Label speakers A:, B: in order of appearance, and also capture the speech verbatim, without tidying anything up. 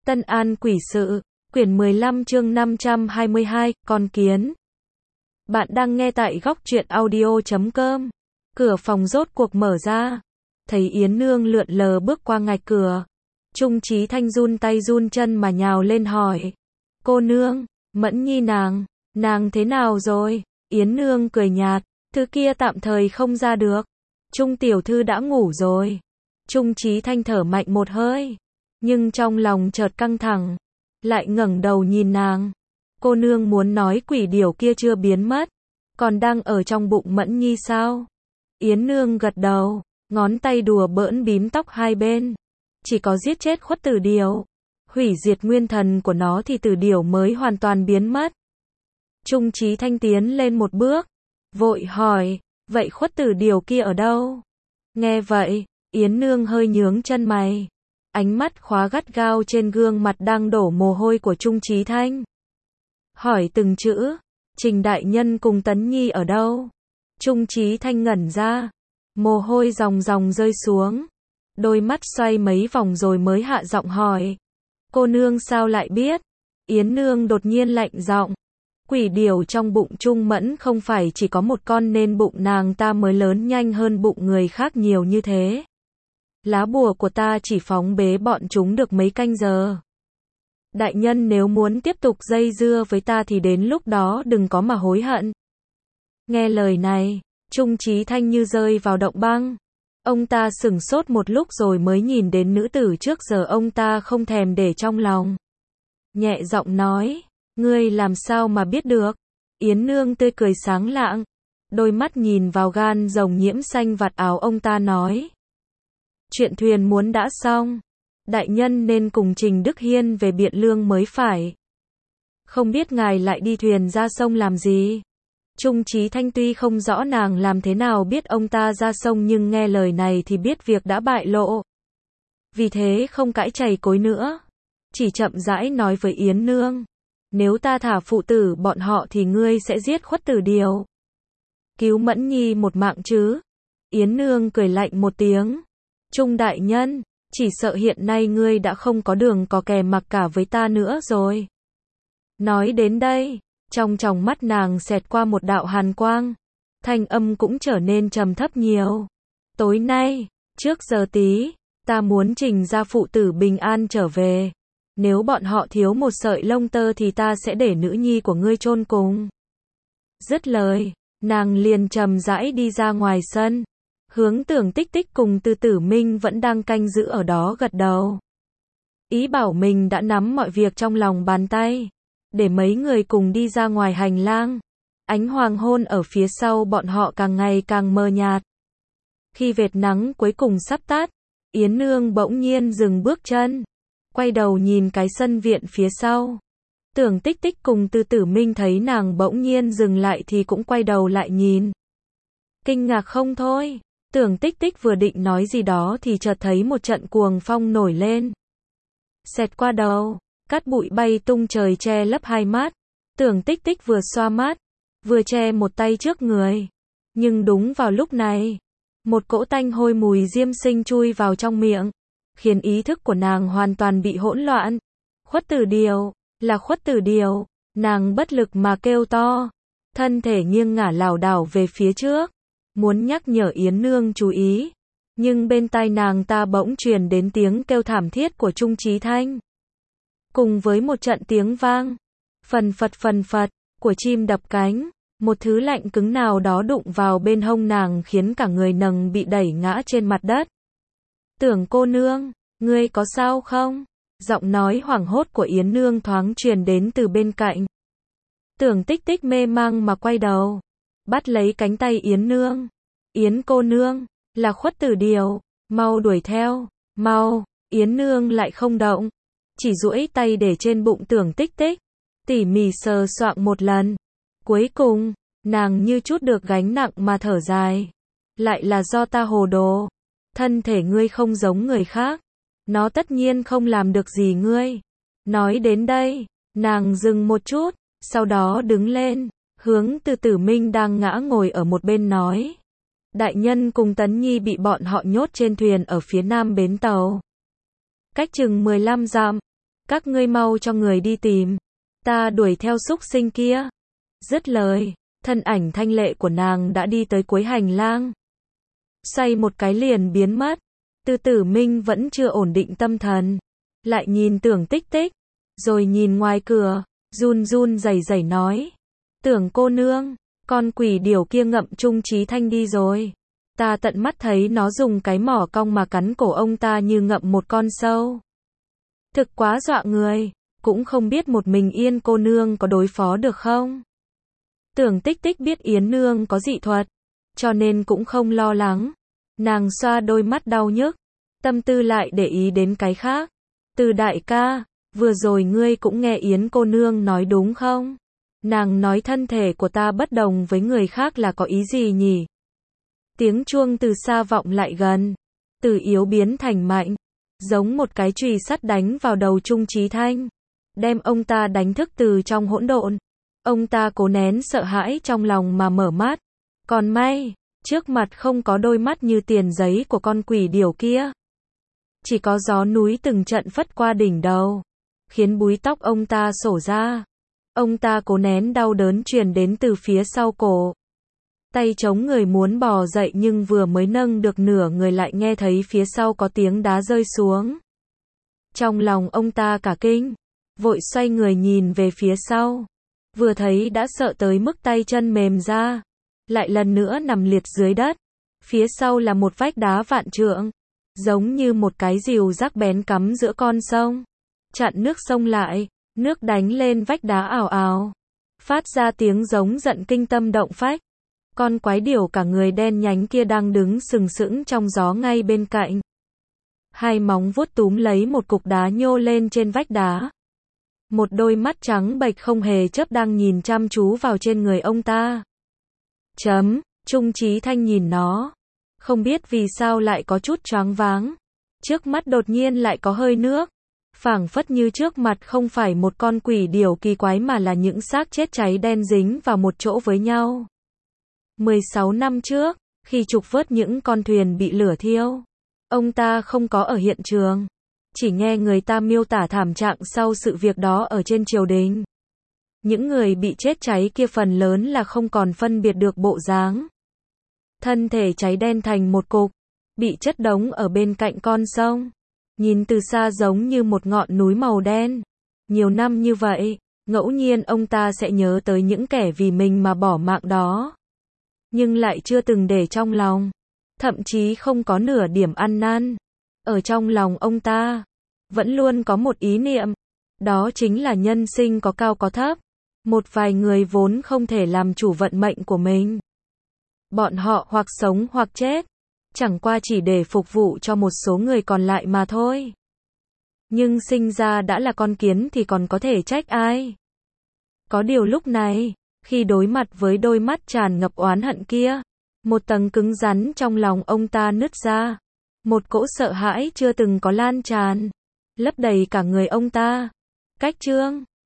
A: Tân An Quỷ Sự, quyển mười lăm chương năm trăm hai mươi hai, Con Kiến. Bạn đang nghe tại góc truyện audio chấm com. Cửa phòng rốt cuộc mở ra. Thấy Yến Nương lượn lờ bước qua ngạch cửa. Trung Chí Thanh run tay run chân mà nhào lên hỏi. Cô nương, Mẫn Nhi nàng, nàng thế nào rồi? Yến Nương cười nhạt, thứ kia tạm thời không ra được. Trung tiểu thư đã ngủ rồi. Trung Chí Thanh thở mạnh một hơi. Nhưng trong lòng chợt căng thẳng. Lại ngẩng đầu nhìn nàng. Cô nương muốn nói quỷ điểu kia chưa biến mất. Còn đang ở trong bụng Mẫn Nhi sao? Yến Nương gật đầu. Ngón tay đùa bỡn bím tóc hai bên. Chỉ có giết chết khuất tử điểu, hủy diệt nguyên thần của nó thì tử điểu mới hoàn toàn biến mất. Trung Chí Thanh tiến lên một bước. Vội hỏi. Vậy khuất tử điểu kia ở đâu? Nghe vậy, Yến Nương hơi nhướng chân mày. Ánh mắt khóa gắt gao trên gương mặt đang đổ mồ hôi của Trung Chí Thanh. Hỏi từng chữ. Trình đại nhân cùng Tấn Nhi ở đâu? Trung Chí Thanh ngẩn ra. Mồ hôi ròng ròng rơi xuống. Đôi mắt xoay mấy vòng rồi mới hạ giọng hỏi. Cô nương sao lại biết? Yến Nương đột nhiên lạnh giọng. Quỷ điểu trong bụng Trung Mẫn không phải chỉ có một con nên bụng nàng ta mới lớn nhanh hơn bụng người khác nhiều như thế. Lá bùa của ta chỉ phóng bế bọn chúng được mấy canh giờ. Đại nhân nếu muốn tiếp tục dây dưa với ta thì đến lúc đó đừng có mà hối hận. Nghe lời này, Trung Chí Thanh như rơi vào động băng. Ông ta sửng sốt một lúc rồi mới nhìn đến nữ tử trước giờ ông ta không thèm để trong lòng. Nhẹ giọng nói, ngươi làm sao mà biết được? Yến Nương tươi cười sáng lạng, đôi mắt nhìn vào gan rồng nhiễm xanh vạt áo ông ta nói. Chuyện thuyền muốn đã xong, đại nhân nên cùng Trình Đức Hiên về Biện Lương mới phải. Không biết ngài lại đi thuyền ra sông làm gì? Trung Chí Thanh tuy không rõ nàng làm thế nào biết ông ta ra sông nhưng nghe lời này thì biết việc đã bại lộ. Vì thế không cãi chày cối nữa. Chỉ chậm rãi nói với Yến Nương. Nếu ta thả phụ tử bọn họ thì ngươi sẽ giết khuất tử điểu. Cứu Mẫn Nhi một mạng chứ? Yến Nương cười lạnh một tiếng. Trung đại nhân, chỉ sợ hiện nay ngươi đã không có đường có kè mặc cả với ta nữa rồi. Nói đến đây, trong tròng mắt nàng xẹt qua một đạo hàn quang. Thanh âm cũng trở nên trầm thấp nhiều. Tối nay, trước giờ tí, ta muốn Trình gia phụ tử bình an trở về. Nếu bọn họ thiếu một sợi lông tơ thì ta sẽ để nữ nhi của ngươi chôn cùng. Dứt lời, nàng liền trầm rãi đi ra ngoài sân. Hướng Tưởng Tích Tích cùng Từ Tử Minh vẫn đang canh giữ ở đó gật đầu. Ý bảo mình đã nắm mọi việc trong lòng bàn tay. Để mấy người cùng đi ra ngoài hành lang. Ánh hoàng hôn ở phía sau bọn họ càng ngày càng mờ nhạt. Khi vệt nắng cuối cùng sắp tắt, Yến Nương bỗng nhiên dừng bước chân. Quay đầu nhìn cái sân viện phía sau. Tưởng Tích Tích cùng Từ Tử Minh thấy nàng bỗng nhiên dừng lại thì cũng quay đầu lại nhìn. Kinh ngạc không thôi. Tưởng Tích Tích vừa định nói gì đó thì chợt thấy một trận cuồng phong nổi lên. Xẹt qua đầu, cát bụi bay tung trời che lấp hai mắt. Tưởng Tích Tích vừa xoa mắt, vừa che một tay trước người. Nhưng đúng vào lúc này, một cỗ tanh hôi mùi diêm sinh chui vào trong miệng, khiến ý thức của nàng hoàn toàn bị hỗn loạn. Khuất tử điểu, là khuất tử điểu, nàng bất lực mà kêu to, thân thể nghiêng ngả lảo đảo về phía trước, muốn nhắc nhở Yến Nương chú ý, nhưng bên tai nàng ta bỗng truyền đến tiếng kêu thảm thiết của Trung Chí Thanh. Cùng với một trận tiếng vang, phần phật phần phật, của chim đập cánh, một thứ lạnh cứng nào đó đụng vào bên hông nàng khiến cả người nàng bị đẩy ngã trên mặt đất. Tưởng cô nương, ngươi có sao không? Giọng nói hoảng hốt của Yến Nương thoáng truyền đến từ bên cạnh. Tưởng Tích Tích mê mang mà quay đầu, bắt lấy cánh tay Yến Nương. Yến cô nương, là khuất tử điểu, mau đuổi theo, mau. Yến Nương lại không động, chỉ duỗi tay để trên bụng Tưởng Tích Tích, tỉ mỉ sờ soạng một lần. Cuối cùng, nàng như chút được gánh nặng mà thở dài. Lại là do ta hồ đồ. Thân thể ngươi không giống người khác. Nó tất nhiên không làm được gì ngươi. Nói đến đây, nàng dừng một chút, sau đó đứng lên, hướng Từ Tử Minh đang ngã ngồi ở một bên nói. Đại nhân cùng Tấn Nhi bị bọn họ nhốt trên thuyền ở phía nam bến tàu. Cách chừng mười lăm dặm. Các ngươi mau cho người đi tìm. Ta đuổi theo súc sinh kia. Dứt lời, thân ảnh thanh lệ của nàng đã đi tới cuối hành lang. Xoay một cái liền biến mất. Tư Tử Minh vẫn chưa ổn định tâm thần. Lại nhìn Tưởng Tích Tích. Rồi nhìn ngoài cửa, run run rẩy rẩy nói. Tưởng cô nương, con quỷ điểu kia ngậm Trung Chí Thanh đi rồi. Ta tận mắt thấy nó dùng cái mỏ cong mà cắn cổ ông ta như ngậm một con sâu. Thực quá dọa người, cũng không biết một mình Yên cô nương có đối phó được không. Tưởng Tích Tích biết Yến nương có dị thuật, cho nên cũng không lo lắng. Nàng xoa đôi mắt đau nhức, tâm tư lại để ý đến cái khác. Từ đại ca, vừa rồi ngươi cũng nghe Yến cô nương nói đúng không? Nàng nói thân thể của ta bất đồng với người khác là có ý gì nhỉ? Tiếng chuông từ xa vọng lại gần, từ yếu biến thành mạnh, giống một cái chùy sắt đánh vào đầu Trung Chí Thanh, đem ông ta đánh thức từ trong hỗn độn. Ông ta cố nén sợ hãi trong lòng mà mở mắt, còn may, trước mặt không có đôi mắt như tiền giấy của con quỷ điểu kia. Chỉ có gió núi từng trận phất qua đỉnh đầu, khiến búi tóc ông ta xổ ra. Ông ta cố nén đau đớn truyền đến từ phía sau cổ. Tay chống người muốn bò dậy nhưng vừa mới nâng được nửa người lại nghe thấy phía sau có tiếng đá rơi xuống. Trong lòng ông ta cả kinh, vội xoay người nhìn về phía sau. Vừa thấy đã sợ tới mức tay chân mềm ra, lại lần nữa nằm liệt dưới đất. Phía sau là một vách đá vạn trượng, giống như một cái rìu rắc bén cắm giữa con sông, chặn nước sông lại, nước đánh lên vách đá ào ào, phát ra tiếng giống giận kinh tâm động phách. Con quái điểu cả người đen nhánh kia đang đứng sừng sững trong gió ngay bên cạnh. Hai móng vuốt túm lấy một cục đá nhô lên trên vách đá. Một đôi mắt trắng bệch không hề chớp đang nhìn chăm chú vào trên người ông ta. Chấm, Trung Chí Thanh nhìn nó, không biết vì sao lại có chút choáng váng. Trước mắt đột nhiên lại có hơi nước, phảng phất như trước mặt không phải một con quỷ điểu kỳ quái mà là những xác chết cháy đen dính vào một chỗ với nhau. mười sáu năm trước, khi trục vớt những con thuyền bị lửa thiêu, ông ta không có ở hiện trường, chỉ nghe người ta miêu tả thảm trạng sau sự việc đó ở trên triều đình. Những người bị chết cháy kia phần lớn là không còn phân biệt được bộ dáng. Thân thể cháy đen thành một cục, bị chất đống ở bên cạnh con sông. Nhìn từ xa giống như một ngọn núi màu đen. Nhiều năm như vậy, ngẫu nhiên ông ta sẽ nhớ tới những kẻ vì mình mà bỏ mạng đó. Nhưng lại chưa từng để trong lòng, thậm chí không có nửa điểm ăn năn. Ở trong lòng ông ta, vẫn luôn có một ý niệm, đó chính là nhân sinh có cao có thấp. Một vài người vốn không thể làm chủ vận mệnh của mình. Bọn họ hoặc sống hoặc chết, chẳng qua chỉ để phục vụ cho một số người còn lại mà thôi. Nhưng sinh ra đã là con kiến thì còn có thể trách ai? Có điều lúc này, khi đối mặt với đôi mắt tràn ngập oán hận kia, một tầng cứng rắn trong lòng ông ta nứt ra. Một cỗ sợ hãi chưa từng có lan tràn, lấp đầy cả người ông ta. Cách chương